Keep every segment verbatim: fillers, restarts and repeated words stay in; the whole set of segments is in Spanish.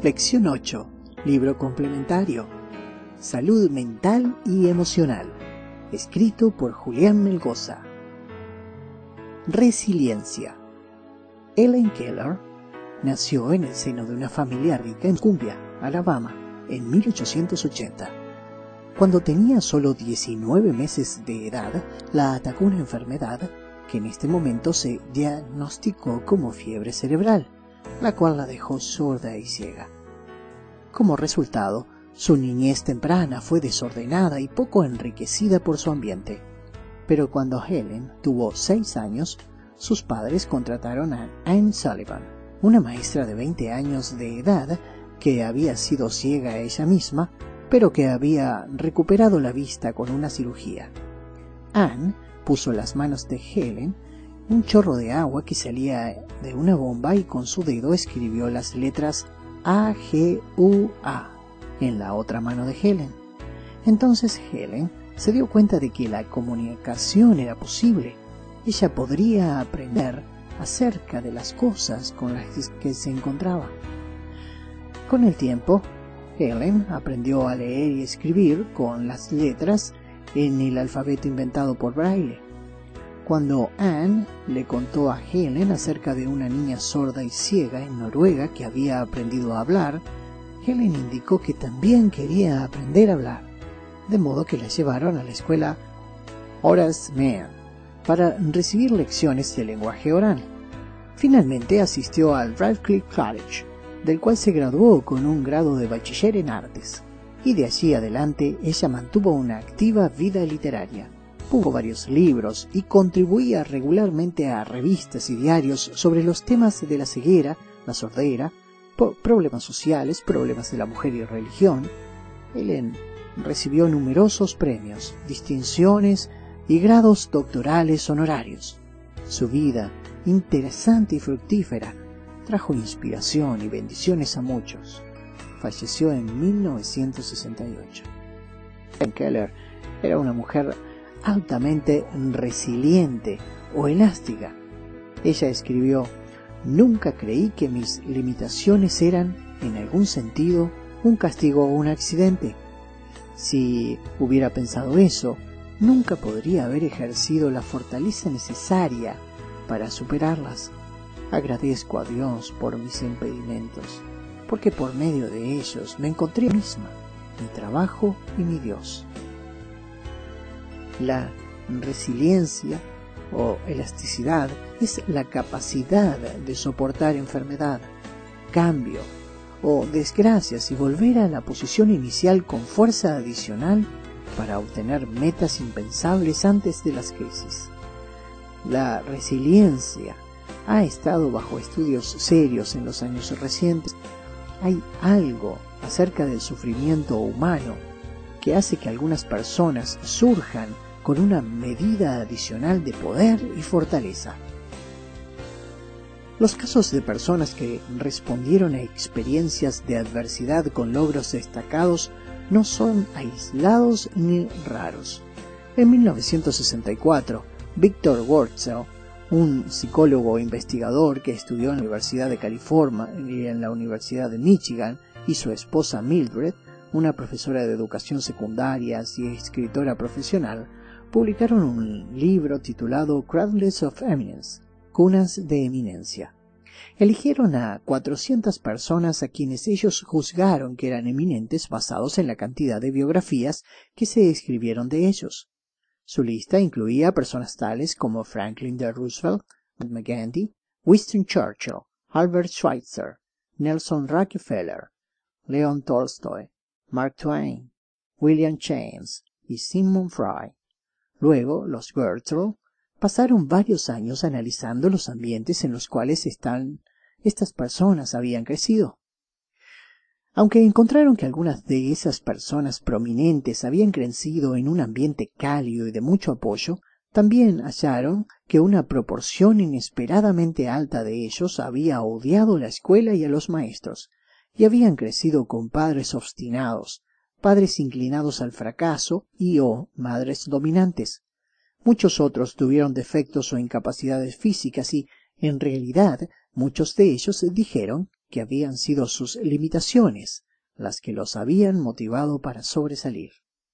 Lección ocho. Libro complementario. Salud mental y emocional. Escrito por Julián Melgoza. Resiliencia. Helen Keller nació en el seno de una familia rica en Cumbia, Alabama, en mil ochocientos ochenta. Cuando tenía solo diecinueve meses de edad, la atacó una enfermedad que en este momento se diagnosticó como fiebre cerebral, la cual la dejó sorda y ciega. Como resultado, su niñez temprana fue desordenada y poco enriquecida por su ambiente. Pero cuando Helen tuvo seis años, sus padres contrataron a Anne Sullivan, una maestra de veinte años de edad que había sido ciega ella misma, pero que había recuperado la vista con una cirugía. Anne puso en las manos de Helen un chorro de agua que salía de una bomba y con su dedo escribió las letras A G U A en la otra mano de Helen. Entonces Helen se dio cuenta de que la comunicación era posible. Ella podría aprender acerca de las cosas con las que se encontraba. Con el tiempo, Helen aprendió a leer y escribir con las letras en el alfabeto inventado por Braille. Cuando Anne le contó a Helen acerca de una niña sorda y ciega en Noruega que había aprendido a hablar, Helen indicó que también quería aprender a hablar, de modo que la llevaron a la escuela Horace Mann para recibir lecciones de lenguaje oral. Finalmente asistió al Radcliffe College, del cual se graduó con un grado de bachiller en artes, y de allí adelante ella mantuvo una activa vida literaria. Publicó varios libros y contribuía regularmente a revistas y diarios sobre los temas de la ceguera, la sordera, problemas sociales, problemas de la mujer y religión. Helen recibió numerosos premios, distinciones y grados doctorales honorarios. Su vida, interesante y fructífera, trajo inspiración y bendiciones a muchos. Falleció en mil novecientos sesenta y ocho. Helen Keller era una mujer altamente resiliente o elástica. Ella escribió: «Nunca creí que mis limitaciones eran, en algún sentido, un castigo o un accidente. Si hubiera pensado eso, nunca podría haber ejercido la fortaleza necesaria para superarlas. Agradezco a Dios por mis impedimentos, porque por medio de ellos me encontré a mí misma, mi trabajo y mi Dios». La resiliencia o elasticidad es la capacidad de soportar enfermedad, cambio o desgracias y volver a la posición inicial con fuerza adicional para obtener metas impensables antes de las crisis. La resiliencia ha estado bajo estudios serios en los años recientes. Hay algo acerca del sufrimiento humano que hace que algunas personas surjan con una medida adicional de poder y fortaleza. Los casos de personas que respondieron a experiencias de adversidad con logros destacados no son aislados ni raros. En mil novecientos sesenta y cuatro, Victor Wurzel, un psicólogo investigador que estudió en la Universidad de California y en la Universidad de Michigan, y su esposa Mildred, una profesora de educación secundaria y escritora profesional, publicaron un libro titulado Cradles of Eminence, Cunas de Eminencia. Eligieron a cuatrocientas personas a quienes ellos juzgaron que eran eminentes basados en la cantidad de biografías que se escribieron de ellos. Su lista incluía personas tales como Franklin D. Roosevelt, Mahatma Gandhi, Winston Churchill, Albert Schweitzer, Nelson Rockefeller, Leon Tolstoy, Mark Twain, William James y Sigmund Freud. Luego, los Wurzel pasaron varios años analizando los ambientes en los cuales están, estas personas habían crecido. Aunque encontraron que algunas de esas personas prominentes habían crecido en un ambiente cálido y de mucho apoyo, también hallaron que una proporción inesperadamente alta de ellos había odiado la escuela y a los maestros, y habían crecido con padres obstinados, padres inclinados al fracaso y o madres dominantes. Muchos otros tuvieron defectos o incapacidades físicas y, en realidad, muchos de ellos dijeron que habían sido sus limitaciones las que los habían motivado para sobresalir.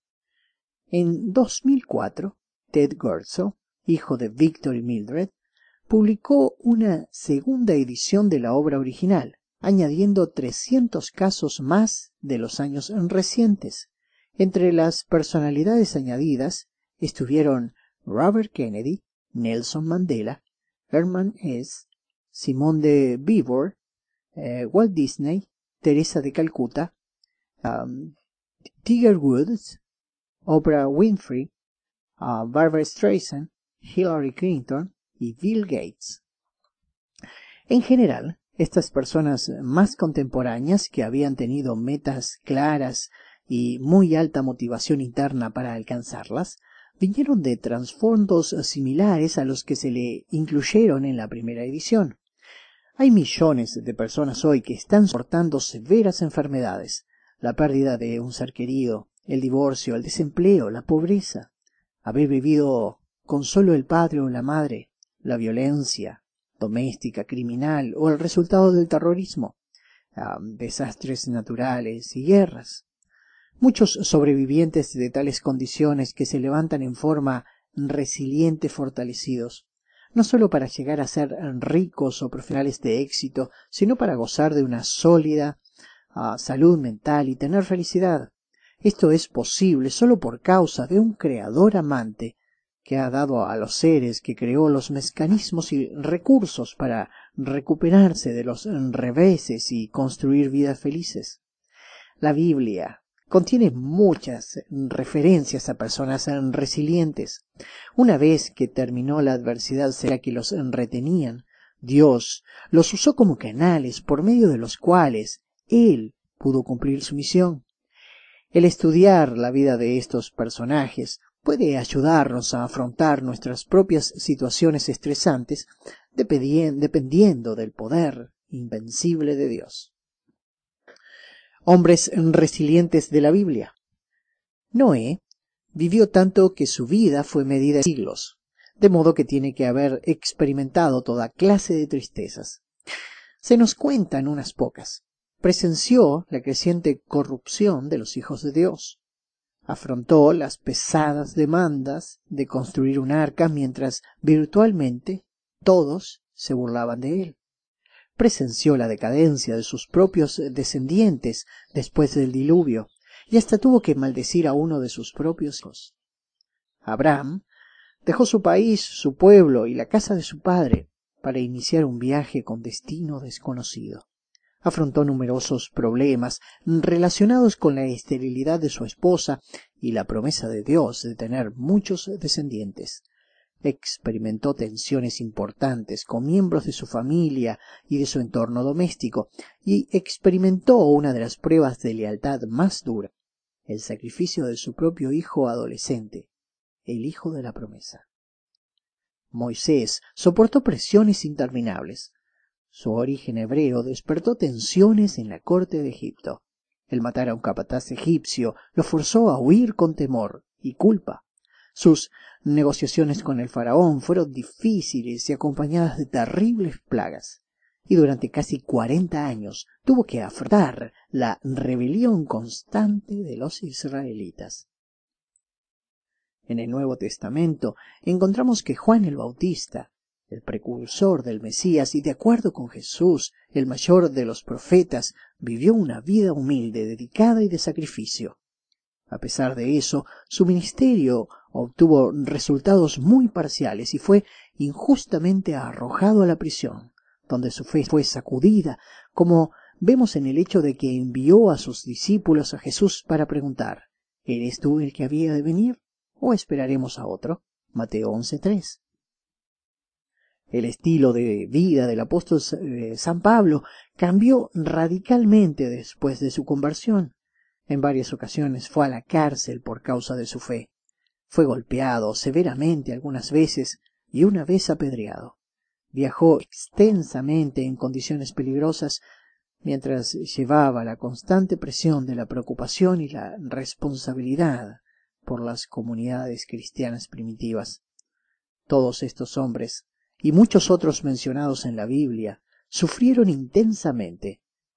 En dos mil cuatro, Ted Gurso, hijo de Victor y Mildred, publicó una segunda edición de la obra original, añadiendo trescientos casos más de los años recientes. Entre las personalidades añadidas estuvieron Robert Kennedy, Nelson Mandela, Herman Hesse, Simone de Beauvoir, eh, Walt Disney, Teresa de Calcuta, um, Tiger Woods, Oprah Winfrey, uh, Barbra Streisand, Hillary Clinton y Bill Gates. En general, estas personas más contemporáneas, que habían tenido metas claras y muy alta motivación interna para alcanzarlas, vinieron de trasfondos similares a los que se le incluyeron en la primera edición. Hay millones de personas hoy que están soportando severas enfermedades, la pérdida de un ser querido, el divorcio, el desempleo, la pobreza, haber vivido con solo el padre o la madre, la violencia doméstica, criminal o el resultado del terrorismo, um, desastres naturales y guerras. Muchos sobrevivientes de tales condiciones que se levantan en forma resiliente fortalecidos, no solo para llegar a ser ricos o profesionales de éxito, sino para gozar de una sólida uh, salud mental y tener felicidad. Esto es posible solo por causa de un creador amante que ha dado a los seres que creó los mecanismos y recursos para recuperarse de los reveses y construir vidas felices. La Biblia contiene muchas referencias a personas resilientes. Una vez que terminó la adversidad severa que los retenían, Dios los usó como canales por medio de los cuales Él pudo cumplir su misión. El estudiar la vida de estos personajes puede ayudarnos a afrontar nuestras propias situaciones estresantes dependiendo del poder invencible de Dios. Hombres resilientes de la Biblia. Noé vivió tanto que su vida fue medida en siglos, de modo que tiene que haber experimentado toda clase de tristezas. Se nos cuentan unas pocas. Presenció la creciente corrupción de los hijos de Dios. Afrontó las pesadas demandas de construir un arca mientras virtualmente todos se burlaban de él. Presenció la decadencia de sus propios descendientes después del diluvio y hasta tuvo que maldecir a uno de sus propios hijos. Abraham dejó su país, su pueblo y la casa de su padre para iniciar un viaje con destino desconocido. Afrontó numerosos problemas relacionados con la esterilidad de su esposa y la promesa de Dios de tener muchos descendientes. Experimentó tensiones importantes con miembros de su familia y de su entorno doméstico, y experimentó una de las pruebas de lealtad más dura, el sacrificio de su propio hijo adolescente, el hijo de la promesa. Moisés soportó presiones interminables. Su origen hebreo despertó tensiones en la corte de Egipto. El matar a un capataz egipcio lo forzó a huir con temor y culpa. Sus negociaciones con el faraón fueron difíciles y acompañadas de terribles plagas, y durante casi cuarenta años tuvo que afrontar la rebelión constante de los israelitas. En el Nuevo Testamento encontramos que Juan el Bautista, el precursor del Mesías y de acuerdo con Jesús, el mayor de los profetas, vivió una vida humilde, dedicada y de sacrificio. A pesar de eso, su ministerio obtuvo resultados muy parciales y fue injustamente arrojado a la prisión, donde su fe fue sacudida, como vemos en el hecho de que envió a sus discípulos a Jesús para preguntar: ¿eres tú el que había de venir o esperaremos a otro? Mateo once tres. El estilo de vida del apóstol San Pablo cambió radicalmente después de su conversión. En varias ocasiones fue a la cárcel por causa de su fe. Fue golpeado severamente algunas veces y una vez apedreado. Viajó extensamente en condiciones peligrosas mientras llevaba la constante presión de la preocupación y la responsabilidad por las comunidades cristianas primitivas. Todos estos hombres y muchos otros mencionados en la Biblia sufrieron intensamente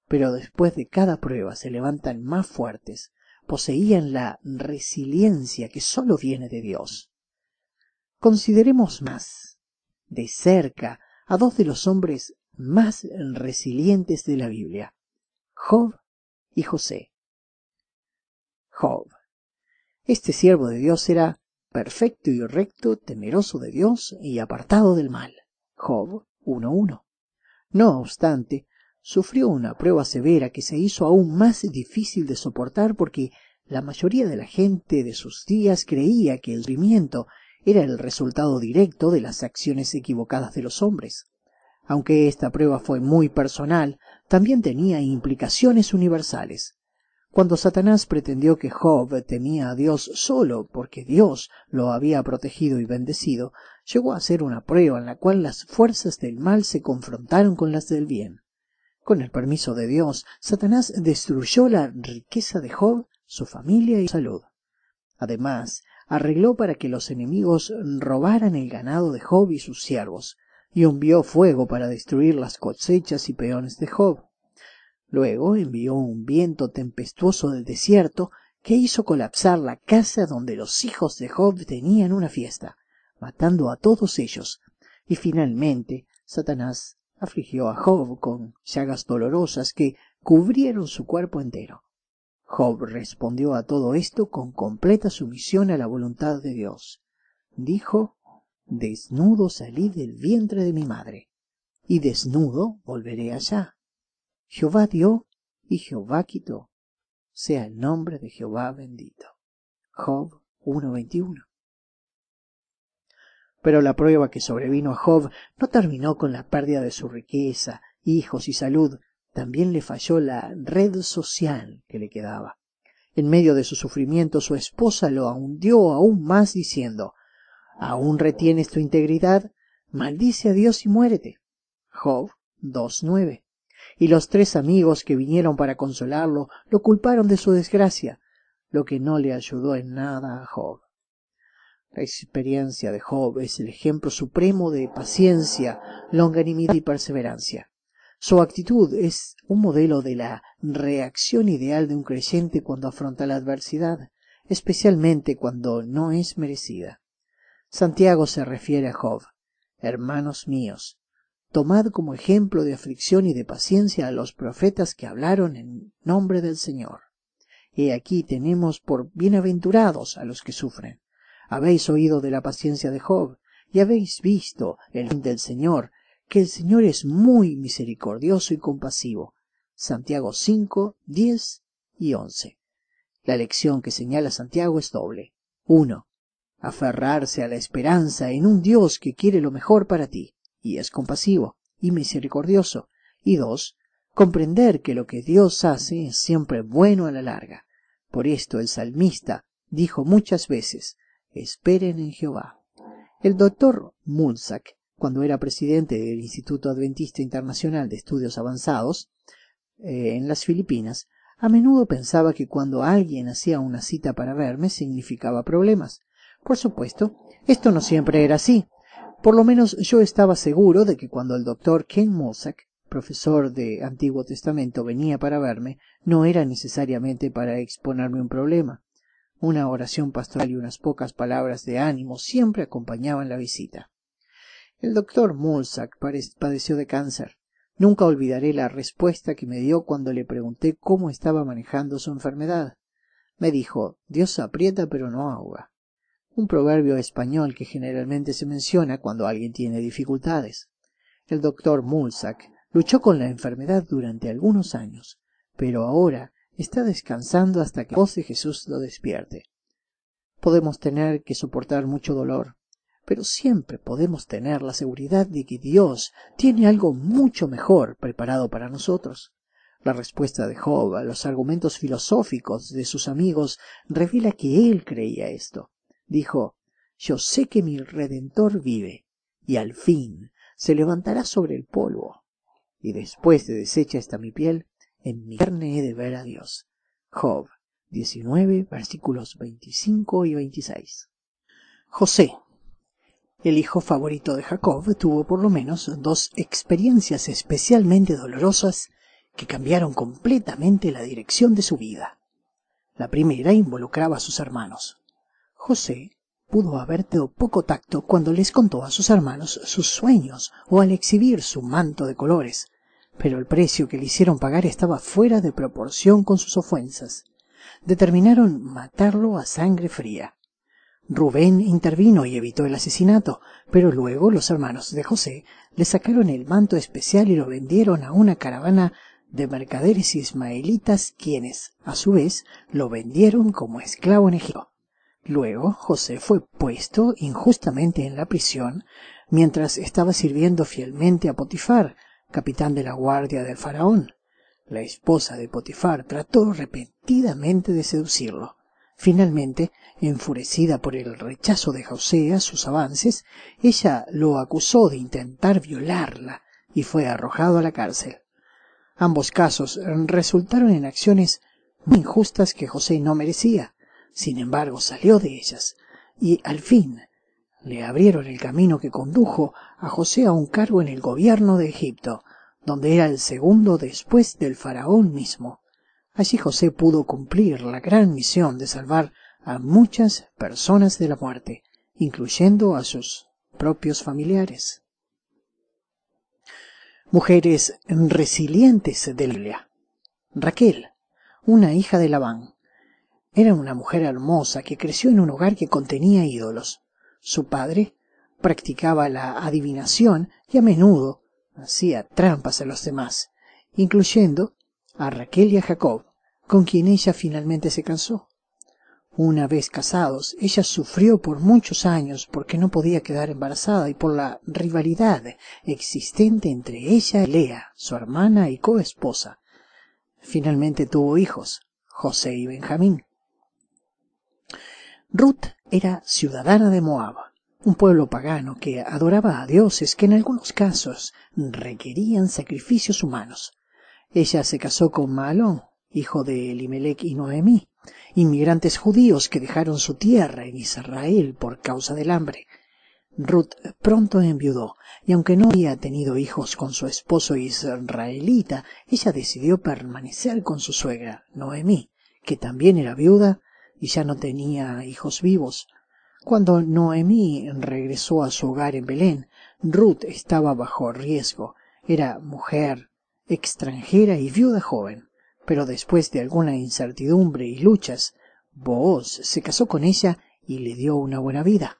pero después de cada prueba se levantan más fuertes. Poseían la resiliencia que sólo viene de Dios. Consideremos más de cerca a dos de los hombres más resilientes de la Biblia, Job y José. Job. Este siervo de Dios era perfecto y recto, temeroso de Dios y apartado del mal. Job uno uno. No obstante, sufrió una prueba severa que se hizo aún más difícil de soportar porque la mayoría de la gente de sus días creía que el sufrimiento era el resultado directo de las acciones equivocadas de los hombres. Aunque esta prueba fue muy personal, también tenía implicaciones universales. Cuando Satanás pretendió que Job temía a Dios solo porque Dios lo había protegido y bendecido, llegó a ser una prueba en la cual las fuerzas del mal se confrontaron con las del bien. Con el permiso de Dios, Satanás destruyó la riqueza de Job, su familia y su salud. Además, arregló para que los enemigos robaran el ganado de Job y sus siervos, y envió fuego para destruir las cosechas y peones de Job. Luego envió un viento tempestuoso del desierto que hizo colapsar la casa donde los hijos de Job tenían una fiesta, matando a todos ellos, y finalmente Satanás afligió a Job con llagas dolorosas que cubrieron su cuerpo entero. Job respondió a todo esto con completa sumisión a la voluntad de Dios. Dijo: desnudo salí del vientre de mi madre, y desnudo volveré allá. Jehová dio y Jehová quitó. Sea el nombre de Jehová bendito. Job uno veintiuno. Pero la prueba que sobrevino a Job no terminó con la pérdida de su riqueza, hijos y salud. También le falló la red social que le quedaba. En medio de su sufrimiento, su esposa lo hundió aún más diciendo: ¿aún retienes tu integridad? Maldice a Dios y muérete. Job dos nueve. Y los tres amigos que vinieron para consolarlo lo culparon de su desgracia, lo que no le ayudó en nada a Job. La experiencia de Job es el ejemplo supremo de paciencia, longanimidad y perseverancia. Su actitud es un modelo de la reacción ideal de un creyente cuando afronta la adversidad, especialmente cuando no es merecida. Santiago se refiere a Job: hermanos míos, tomad como ejemplo de aflicción y de paciencia a los profetas que hablaron en nombre del Señor. He aquí tenemos por bienaventurados a los que sufren. Habéis oído de la paciencia de Job, y habéis visto el fin del Señor, que el Señor es muy misericordioso y compasivo. Santiago cinco, diez y once. La lección que señala Santiago es doble. uno. Aferrarse a la esperanza en un Dios que quiere lo mejor para ti, y es compasivo y misericordioso. Y dos. Comprender que lo que Dios hace es siempre bueno a la larga. Por esto el salmista dijo muchas veces: esperen en Jehová. El doctor Mulsack, cuando era presidente del Instituto Adventista Internacional de Estudios Avanzados eh, en las Filipinas, a menudo pensaba que cuando alguien hacía una cita para verme significaba problemas. Por supuesto, esto no siempre era así. Por lo menos yo estaba seguro de que cuando el doctor Ken Mulsack, profesor de Antiguo Testamento, venía para verme, no era necesariamente para exponerme un problema. Una oración pastoral y unas pocas palabras de ánimo siempre acompañaban la visita. El doctor Mulsack padeció de cáncer. Nunca olvidaré la respuesta que me dio cuando le pregunté cómo estaba manejando su enfermedad. Me dijo: Dios aprieta pero no ahoga. Un proverbio español que generalmente se menciona cuando alguien tiene dificultades. El doctor Mulsack luchó con la enfermedad durante algunos años, pero ahora está descansando hasta que la voz de Jesús lo despierte. Podemos tener que soportar mucho dolor, pero siempre podemos tener la seguridad de que Dios tiene algo mucho mejor preparado para nosotros. La respuesta de Job a los argumentos filosóficos de sus amigos revela que él creía esto. Dijo: yo sé que mi Redentor vive, y al fin se levantará sobre el polvo, y después de deshecha esta mi piel, en mi carne he de ver a Dios. Job diecinueve, versículos veinticinco y veintiséis. José, el hijo favorito de Jacob, tuvo por lo menos dos experiencias especialmente dolorosas que cambiaron completamente la dirección de su vida. La primera involucraba a sus hermanos. José pudo haber tenido poco tacto cuando les contó a sus hermanos sus sueños o al exhibir su manto de colores, pero el precio que le hicieron pagar estaba fuera de proporción con sus ofensas. Determinaron matarlo a sangre fría. Rubén intervino y evitó el asesinato, pero luego los hermanos de José le sacaron el manto especial y lo vendieron a una caravana de mercaderes ismaelitas, quienes, a su vez, lo vendieron como esclavo en Egipto. Luego José fue puesto injustamente en la prisión mientras estaba sirviendo fielmente a Potifar, capitán de la guardia del faraón. La esposa de Potifar trató repentinamente de seducirlo. Finalmente, enfurecida por el rechazo de José a sus avances, ella lo acusó de intentar violarla y fue arrojado a la cárcel. Ambos casos resultaron en acciones muy injustas que José no merecía. Sin embargo, salió de ellas y, al fin, le abrieron el camino que condujo a José a un cargo en el gobierno de Egipto, donde era el segundo después del faraón mismo. Allí José pudo cumplir la gran misión de salvar a muchas personas de la muerte, incluyendo a sus propios familiares. Mujeres resilientes de la Biblia. Raquel, una hija de Labán. Era una mujer hermosa que creció en un hogar que contenía ídolos. Su padre practicaba la adivinación y a menudo hacía trampas a los demás, incluyendo a Raquel y a Jacob, con quien ella finalmente se casó. Una vez casados, ella sufrió por muchos años porque no podía quedar embarazada y por la rivalidad existente entre ella y Lea, su hermana y coesposa. Finalmente tuvo hijos, José y Benjamín. Ruth era ciudadana de Moab, un pueblo pagano que adoraba a dioses que en algunos casos requerían sacrificios humanos. Ella se casó con Mahalón, hijo de Elimelec y Noemí, inmigrantes judíos que dejaron su tierra en Israel por causa del hambre. Ruth pronto enviudó, y aunque no había tenido hijos con su esposo israelita, ella decidió permanecer con su suegra, Noemí, que también era viuda y ya no tenía hijos vivos. Cuando Noemí regresó a su hogar en Belén, Ruth estaba bajo riesgo. Era mujer, extranjera y viuda joven. Pero después de alguna incertidumbre y luchas, Booz se casó con ella y le dio una buena vida.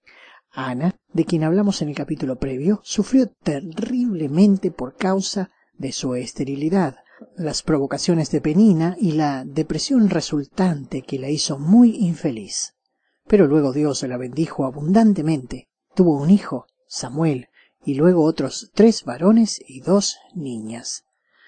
Ana, de quien hablamos en el capítulo previo, sufrió terriblemente por causa de su esterilidad, las provocaciones de Penina y la depresión resultante que la hizo muy infeliz. Pero luego Dios la bendijo abundantemente. Tuvo un hijo, Samuel, y luego otros tres varones y dos niñas.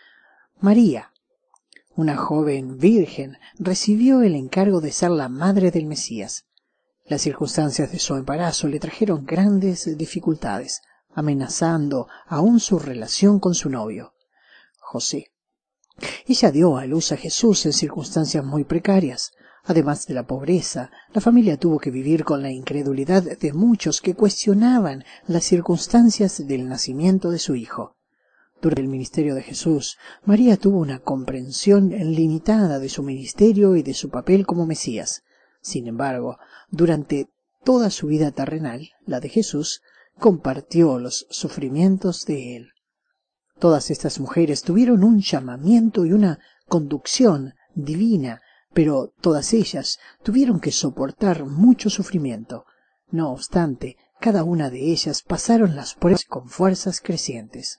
María, una joven virgen, recibió el encargo de ser la madre del Mesías. Las circunstancias de su embarazo le trajeron grandes dificultades, amenazando aún su relación con su novio, José. Ella dio a luz a Jesús en circunstancias muy precarias. Además de la pobreza, la familia tuvo que vivir con la incredulidad de muchos que cuestionaban las circunstancias del nacimiento de su hijo. Durante el ministerio de Jesús, María tuvo una comprensión limitada de su ministerio y de su papel como Mesías. Sin embargo, durante toda su vida terrenal, la de Jesús, compartió los sufrimientos de él. Todas estas mujeres tuvieron un llamamiento y una conducción divina, pero todas ellas tuvieron que soportar mucho sufrimiento. No obstante, cada una de ellas pasaron las pruebas con fuerzas crecientes.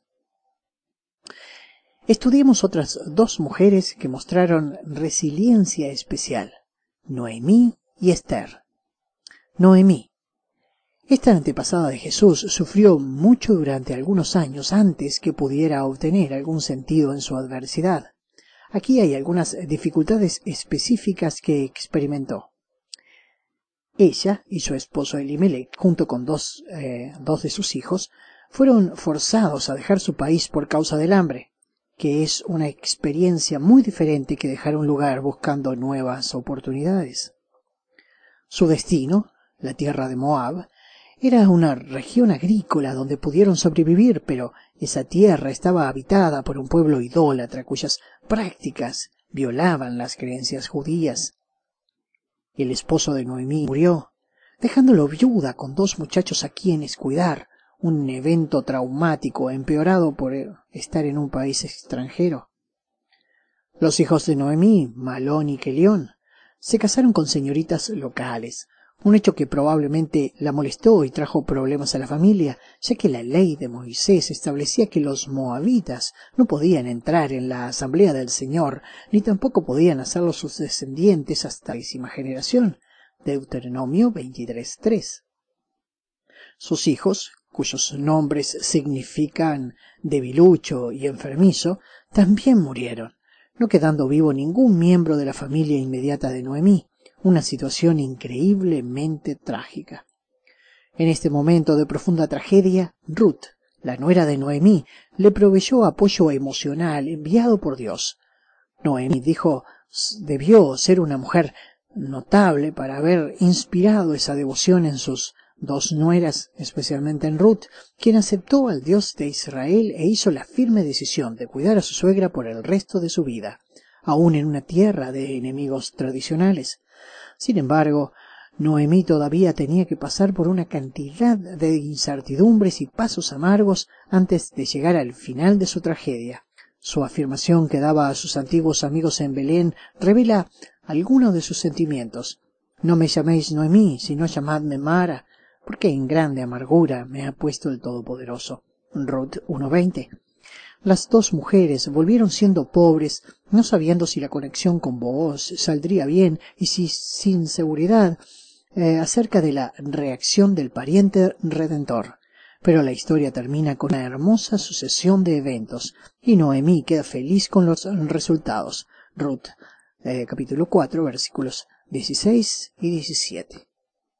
Estudiemos otras dos mujeres que mostraron resiliencia especial, Noemí y Esther. Noemí. Esta antepasada de Jesús sufrió mucho durante algunos años antes que pudiera obtener algún sentido en su adversidad. Aquí hay algunas dificultades específicas que experimentó. Ella y su esposo Elimelec, junto con dos, eh, dos de sus hijos, fueron forzados a dejar su país por causa del hambre, que es una experiencia muy diferente que dejar un lugar buscando nuevas oportunidades. Su destino, la tierra de Moab, era una región agrícola donde pudieron sobrevivir, pero Esa tierra estaba habitada por un pueblo idólatra cuyas prácticas violaban las creencias judías. El esposo de Noemí murió, dejándolo viuda con dos muchachos a quienes cuidar, un evento traumático empeorado por estar en un país extranjero. Los hijos de Noemí, Malón y Kelión, se casaron con señoritas locales, un hecho que probablemente la molestó y trajo problemas a la familia, ya que la ley de Moisés establecía que los moabitas no podían entrar en la asamblea del Señor, ni tampoco podían hacerlo sus descendientes hasta la décima generación. Deuteronomio veintitrés tres. Sus hijos, cuyos nombres significan debilucho y enfermizo, también murieron, no quedando vivo ningún miembro de la familia inmediata de Noemí, una situación increíblemente trágica. En este momento de profunda tragedia, Ruth, la nuera de Noemí, le proveyó apoyo emocional enviado por Dios. Noemí dijo, debió ser una mujer notable para haber inspirado esa devoción en sus dos nueras, especialmente en Ruth, quien aceptó al Dios de Israel e hizo la firme decisión de cuidar a su suegra por el resto de su vida, aun en una tierra de enemigos tradicionales. Sin embargo, Noemí todavía tenía que pasar por una cantidad de incertidumbres y pasos amargos antes de llegar al final de su tragedia. Su afirmación que daba a sus antiguos amigos en Belén revela algunos de sus sentimientos. No me llaméis Noemí, sino llamadme Mara, porque en grande amargura me ha puesto el Todopoderoso. Ruth uno veinte. Las dos mujeres volvieron siendo pobres, no sabiendo si la conexión con Booz saldría bien y si sin seguridad eh, acerca de la reacción del pariente redentor. Pero la historia termina con una hermosa sucesión de eventos y Noemí queda feliz con los resultados. Ruth, eh, capítulo cuatro, versículos dieciséis y diecisiete.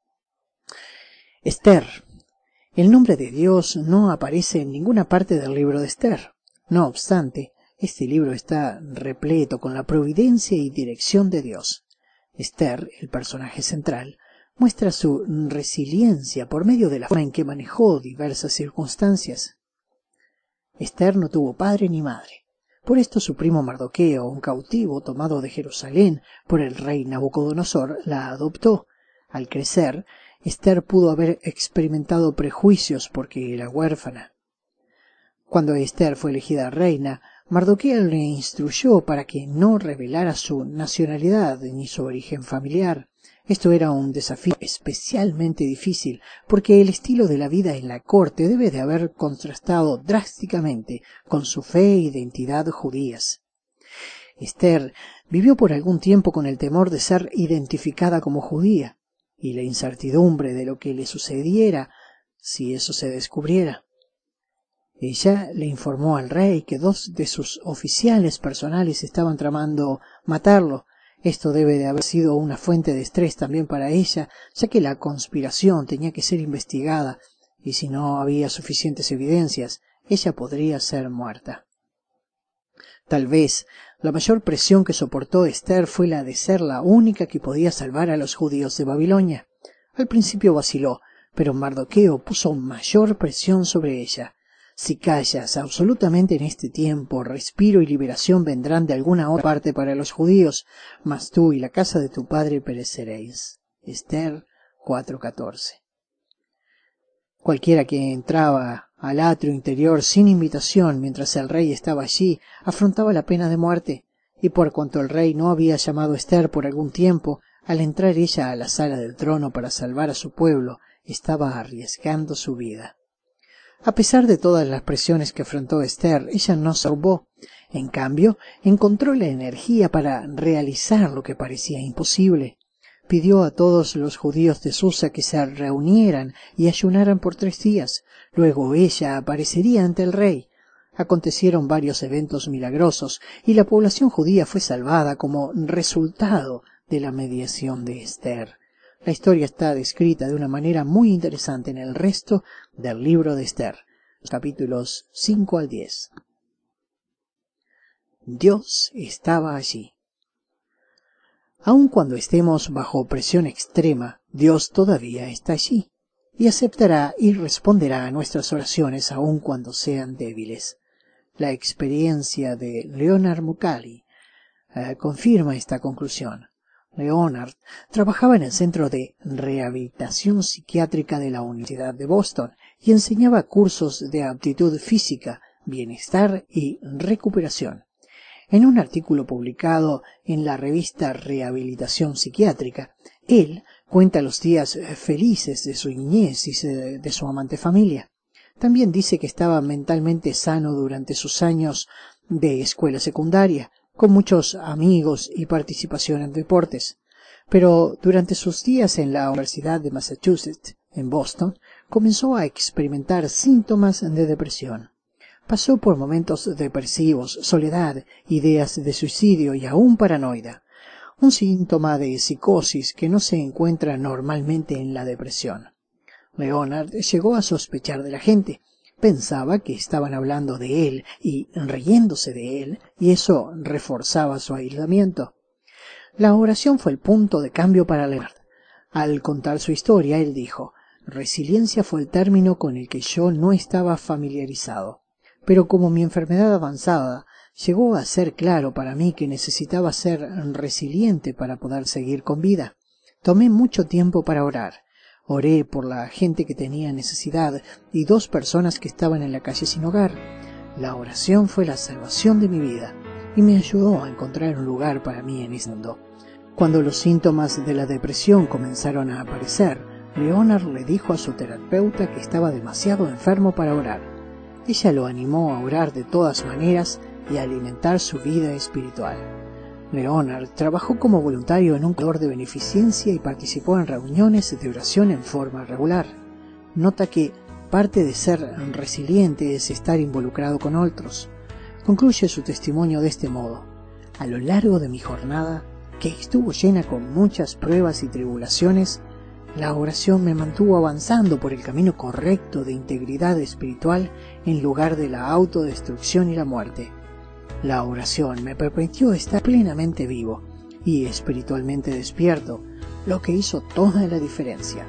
Esther. El nombre de Dios no aparece en ninguna parte del libro de Esther. No obstante, este libro está repleto con la providencia y dirección de Dios. Esther, el personaje central, muestra su resiliencia por medio de la forma en que manejó diversas circunstancias. Esther no tuvo padre ni madre. Por esto su primo Mardoqueo, un cautivo tomado de Jerusalén por el rey Nabucodonosor, la adoptó. Al crecer, Esther pudo haber experimentado prejuicios porque era huérfana. Cuando Esther fue elegida reina, Mardoqueo le instruyó para que no revelara su nacionalidad ni su origen familiar. Esto era un desafío especialmente difícil, porque el estilo de la vida en la corte debe de haber contrastado drásticamente con su fe e identidad judías. Esther vivió por algún tiempo con el temor de ser identificada como judía, y la incertidumbre de lo que le sucediera si eso se descubriera. Ella le informó al rey que dos de sus oficiales personales estaban tramando matarlo. Esto debe de haber sido una fuente de estrés también para ella, ya que la conspiración tenía que ser investigada, y si no había suficientes evidencias, ella podría ser muerta. Tal vez la mayor presión que soportó Esther fue la de ser la única que podía salvar a los judíos de Babilonia. Al principio vaciló, pero Mardoqueo puso mayor presión sobre ella. Si callas absolutamente en este tiempo, respiro y liberación vendrán de alguna otra parte para los judíos, mas tú y la casa de tu padre pereceréis. Esther cuatro catorce. Cualquiera que entraba al atrio interior sin invitación mientras el rey estaba allí, afrontaba la pena de muerte, y por cuanto el rey no había llamado a Esther por algún tiempo, al entrar ella a la sala del trono para salvar a su pueblo, estaba arriesgando su vida. A pesar de todas las presiones que afrontó Esther, ella no se turbó. En cambio, encontró la energía para realizar lo que parecía imposible. Pidió a todos los judíos de Susa que se reunieran y ayunaran por tres días. Luego ella aparecería ante el rey. Acontecieron varios eventos milagrosos y la población judía fue salvada como resultado de la mediación de Esther. La historia está descrita de una manera muy interesante en el resto del libro de Esther, capítulos cinco al diez. Dios estaba allí. Aun cuando estemos bajo presión extrema, Dios todavía está allí. y aceptará y responderá a nuestras oraciones aun cuando sean débiles. La experiencia de Leonard Mucali eh, confirma esta conclusión. Leonard trabajaba en el Centro de Rehabilitación Psiquiátrica de la Universidad de Boston y enseñaba cursos de aptitud física, bienestar y recuperación. En un artículo publicado en la revista Rehabilitación Psiquiátrica, él cuenta los días felices de su niñez y de su amante familia. También dice que estaba mentalmente sano durante sus años de escuela secundaria, con muchos amigos y participación en deportes. Pero durante sus días en la Universidad de Massachusetts, en Boston, comenzó a experimentar síntomas de depresión. Pasó por momentos depresivos, soledad, ideas de suicidio y aún paranoia, un síntoma de psicosis que no se encuentra normalmente en la depresión. Leonard llegó a sospechar de la gente. Pensaba que estaban hablando de él y riéndose de él, y eso reforzaba su aislamiento. La oración fue el punto de cambio para Leonard. Al contar su historia, él dijo: «Resiliencia fue el término con el que yo no estaba familiarizado. Pero como mi enfermedad avanzada, llegó a ser claro para mí que necesitaba ser resiliente para poder seguir con vida. Tomé mucho tiempo para orar. Oré por la gente que tenía necesidad y dos personas que estaban en la calle sin hogar. La oración fue la salvación de mi vida y me ayudó a encontrar un lugar para mí en este mundo». Cuando los síntomas de la depresión comenzaron a aparecer, Leonard le dijo a su terapeuta que estaba demasiado enfermo para orar. Ella lo animó a orar de todas maneras y a alimentar su vida espiritual. Leonard trabajó como voluntario en un comedor de beneficencia y participó en reuniones de oración en forma regular. Nota que parte de ser resiliente es estar involucrado con otros. Concluye su testimonio de este modo: «A lo largo de mi jornada, que estuvo llena con muchas pruebas y tribulaciones, la oración me mantuvo avanzando por el camino correcto de integridad espiritual en lugar de la autodestrucción y la muerte. La oración me permitió estar plenamente vivo y espiritualmente despierto, lo que hizo toda la diferencia».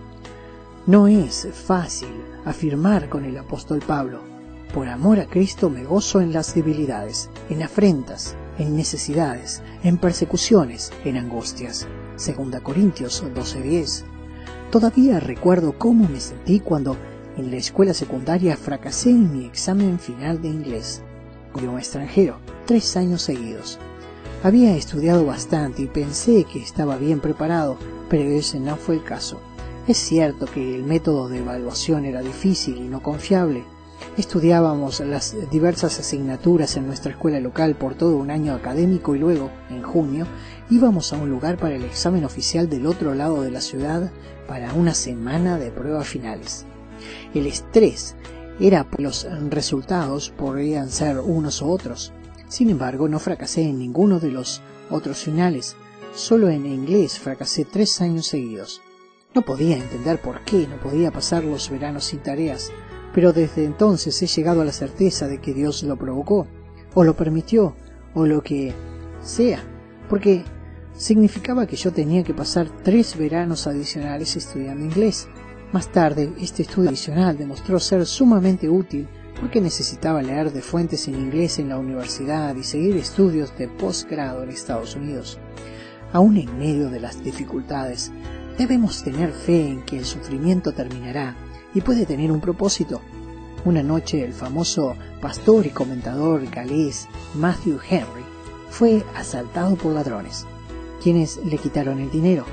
No es fácil afirmar con el apóstol Pablo: «Por amor a Cristo me gozo en las debilidades, en afrentas, en necesidades, en persecuciones, en angustias». Segunda Corintios doce diez. Todavía recuerdo cómo me sentí cuando en la escuela secundaria fracasé en mi examen final de inglés, idioma extranjero, tres años seguidos. Había estudiado bastante y pensé que estaba bien preparado, pero ese no fue el caso. Es cierto que el método de evaluación era difícil y no confiable. Estudiábamos las diversas asignaturas en nuestra escuela local por todo un año académico y luego, en junio, íbamos a un lugar para el examen oficial del otro lado de la ciudad para una semana de pruebas finales. El estrés era porque los resultados podrían ser unos u otros. Sin embargo, no fracasé en ninguno de los otros finales. Solo en inglés fracasé tres años seguidos. No podía entender por qué no podía pasar los veranos sin tareas, pero desde entonces he llegado a la certeza de que Dios lo provocó, o lo permitió, o lo que sea, porque significaba que yo tenía que pasar tres veranos adicionales estudiando inglés. Más tarde, este estudio adicional demostró ser sumamente útil porque necesitaba leer de fuentes en inglés en la universidad y seguir estudios de posgrado en Estados Unidos. Aún en medio de las dificultades, debemos tener fe en que el sufrimiento terminará y puede tener un propósito. Una noche el famoso pastor y comentador galés Matthew Henry fue asaltado por ladrones, quienes le quitaron el dinero.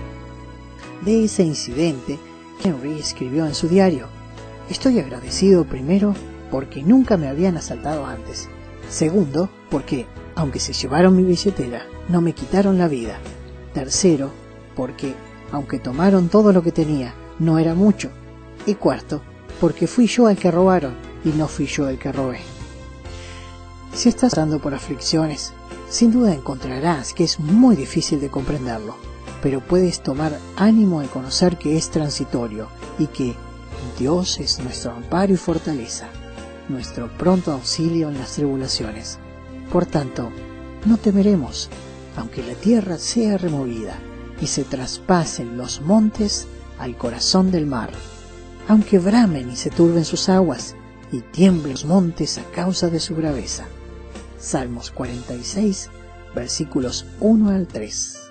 De ese incidente, Henry escribió en su diario: «Estoy agradecido primero porque nunca me habían asaltado antes. Segundo, porque, aunque se llevaron mi billetera, no me quitaron la vida. Tercero, porque, aunque tomaron todo lo que tenía, no era mucho. Y cuarto, porque fui yo el que robaron y no fui yo el que robé». Si estás pasando por aflicciones, sin duda encontrarás que es muy difícil de comprenderlo, pero puedes tomar ánimo al conocer que es transitorio y que Dios es nuestro amparo y fortaleza, nuestro pronto auxilio en las tribulaciones. Por tanto, no temeremos, aunque la tierra sea removida y se traspasen los montes al corazón del mar. aunque bramen y se turben sus aguas, y tiemblen los montes a causa de su braveza. Salmos cuarenta y seis, versículos uno al tres.